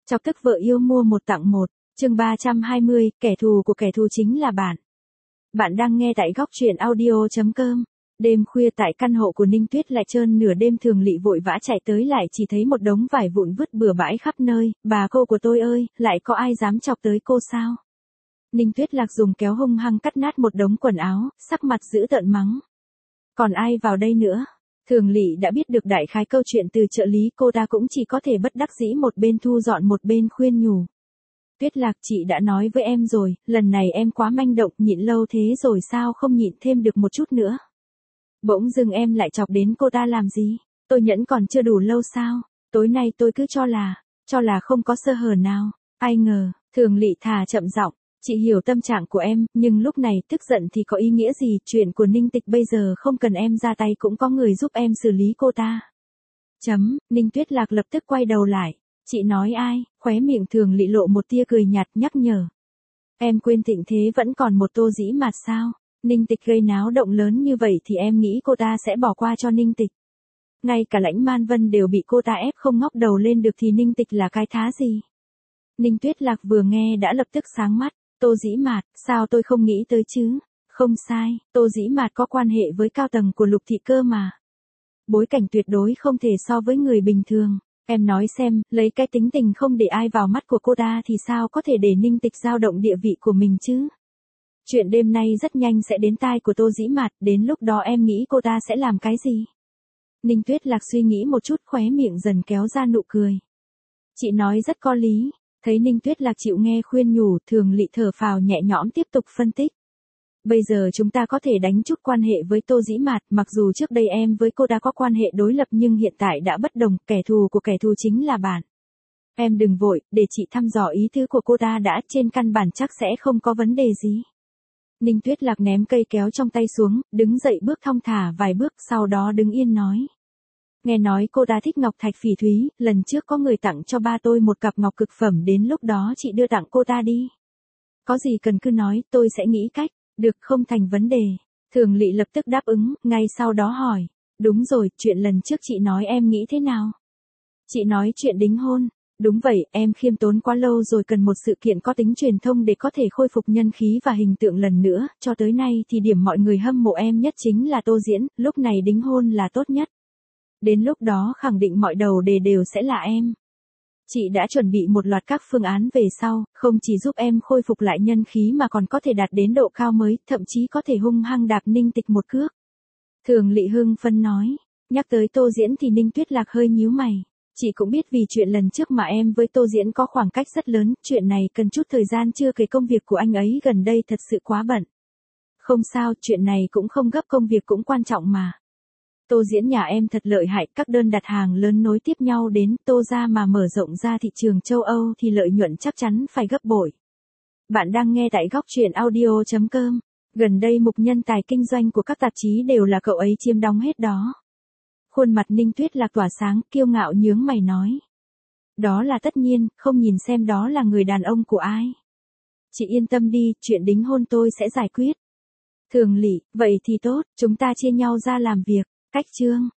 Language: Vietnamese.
Chọc tức vợ yêu mua một tặng một, chương 320, kẻ thù của kẻ thù chính là bạn. Bạn đang nghe tại góc truyện audio.com. Đêm khuya tại căn hộ của Ninh Tuyết lại trơn nửa đêm Thường Lị vội vã chạy tới lại chỉ thấy một đống vải vụn vứt bừa bãi khắp nơi, bà cô của tôi ơi, lại có ai dám chọc tới cô sao? Ninh Tuyết Lạc dùng kéo hung hăng cắt nát một đống quần áo, sắc mặt dữ tợn mắng. Còn ai vào đây nữa? Thường Lị đã biết được đại khái câu chuyện từ trợ lý, cô ta cũng chỉ có thể bất đắc dĩ một bên thu dọn một bên khuyên nhủ. Tuyết Lạc, chị đã nói với em rồi, lần này em quá manh động, nhịn lâu thế rồi sao không nhịn thêm được một chút nữa. Bỗng dưng em lại chọc đến cô ta làm gì? Tôi nhẫn còn chưa đủ lâu sao? Tối nay tôi cứ cho là không có sơ hở nào. Ai ngờ, Thường Lị thà chậm giọng. Chị hiểu tâm trạng của em, nhưng lúc này tức giận thì có ý nghĩa gì, chuyện của Ninh Tịch bây giờ không cần em ra tay cũng có người giúp em xử lý cô ta. Ninh Tuyết Lạc lập tức quay đầu lại. Chị nói ai? Khóe miệng Thường Lị lộ một tia cười nhạt nhắc nhở. Em quên Thịnh Thế vẫn còn một Tô Dĩ Mạt sao? Ninh Tịch gây náo động lớn như vậy thì em nghĩ cô ta sẽ bỏ qua cho Ninh Tịch. Ngay cả Lãnh Man Vân đều bị cô ta ép không ngóc đầu lên được thì Ninh Tịch là cái thá gì? Ninh Tuyết Lạc vừa nghe đã lập tức sáng mắt. Tô Dĩ Mạt, sao tôi không nghĩ tới chứ? Không sai, Tô Dĩ Mạt có quan hệ với cao tầng của Lục thị cơ mà. Bối cảnh tuyệt đối không thể so với người bình thường. Em nói xem, lấy cái tính tình không để ai vào mắt của cô ta thì sao có thể để Ninh Tịch dao động địa vị của mình chứ? Chuyện đêm nay rất nhanh sẽ đến tai của Tô Dĩ Mạt, đến lúc đó em nghĩ cô ta sẽ làm cái gì? Ninh Tuyết Lạc suy nghĩ một chút, khóe miệng dần kéo ra nụ cười. Chị nói rất có lý. Thấy Ninh Tuyết Lạc chịu nghe khuyên nhủ, Thường Lị thở phào nhẹ nhõm tiếp tục phân tích. Bây giờ chúng ta có thể đánh chút quan hệ với Tô Dĩ Mạt, mặc dù trước đây em với cô đã có quan hệ đối lập nhưng hiện tại đã bất đồng, kẻ thù của kẻ thù chính là bạn. Em đừng vội, để chị thăm dò ý tứ của cô ta đã, trên căn bản chắc sẽ không có vấn đề gì. Ninh Tuyết Lạc ném cây kéo trong tay xuống, đứng dậy bước thong thả vài bước, sau đó đứng yên nói. Nghe nói cô ta thích ngọc thạch phỉ thúy, lần trước có người tặng cho ba tôi một cặp ngọc cực phẩm, đến lúc đó chị đưa tặng cô ta đi. Có gì cần cứ nói, tôi sẽ nghĩ cách, được, không thành vấn đề. Thường Lị lập tức đáp ứng, ngay sau đó hỏi. Đúng rồi, chuyện lần trước chị nói em nghĩ thế nào? Chị nói chuyện đính hôn. Đúng vậy, em khiêm tốn quá lâu rồi, cần một sự kiện có tính truyền thông để có thể khôi phục nhân khí và hình tượng lần nữa, cho tới nay thì điểm mọi người hâm mộ em nhất chính là Tô Diễn, lúc này đính hôn là tốt nhất. Đến lúc đó khẳng định mọi đầu đề đều sẽ là em. Chị đã chuẩn bị một loạt các phương án về sau, không chỉ giúp em khôi phục lại nhân khí mà còn có thể đạt đến độ cao mới, thậm chí có thể hung hăng đạp Ninh Tịch một cước. Thường Lị hưng phấn nói, nhắc tới Tô Diễn thì Ninh Tuyết Lạc hơi nhíu mày. Chị cũng biết vì chuyện lần trước mà em với Tô Diễn có khoảng cách rất lớn, chuyện này cần chút thời gian, chưa kể công việc của anh ấy gần đây thật sự quá bận. Không sao, chuyện này cũng không gấp, công việc cũng quan trọng mà. Tô Diễn nhà em thật lợi hại, các đơn đặt hàng lớn nối tiếp nhau đến, Tô ra mà mở rộng ra thị trường châu Âu thì lợi nhuận chắc chắn phải gấp bội. Bạn đang nghe tại góc truyện audio.com. Gần đây mục nhân tài kinh doanh của các tạp chí đều là cậu ấy chiếm đóng hết đó. Khuôn mặt Ninh Tuyết Lạc tỏa sáng, kiêu ngạo nhướng mày nói. Đó là tất nhiên, không nhìn xem đó là người đàn ông của ai. Chị yên tâm đi, chuyện đính hôn tôi sẽ giải quyết. Thường Lị, vậy thì tốt, chúng ta chia nhau ra làm việc. Cách chương.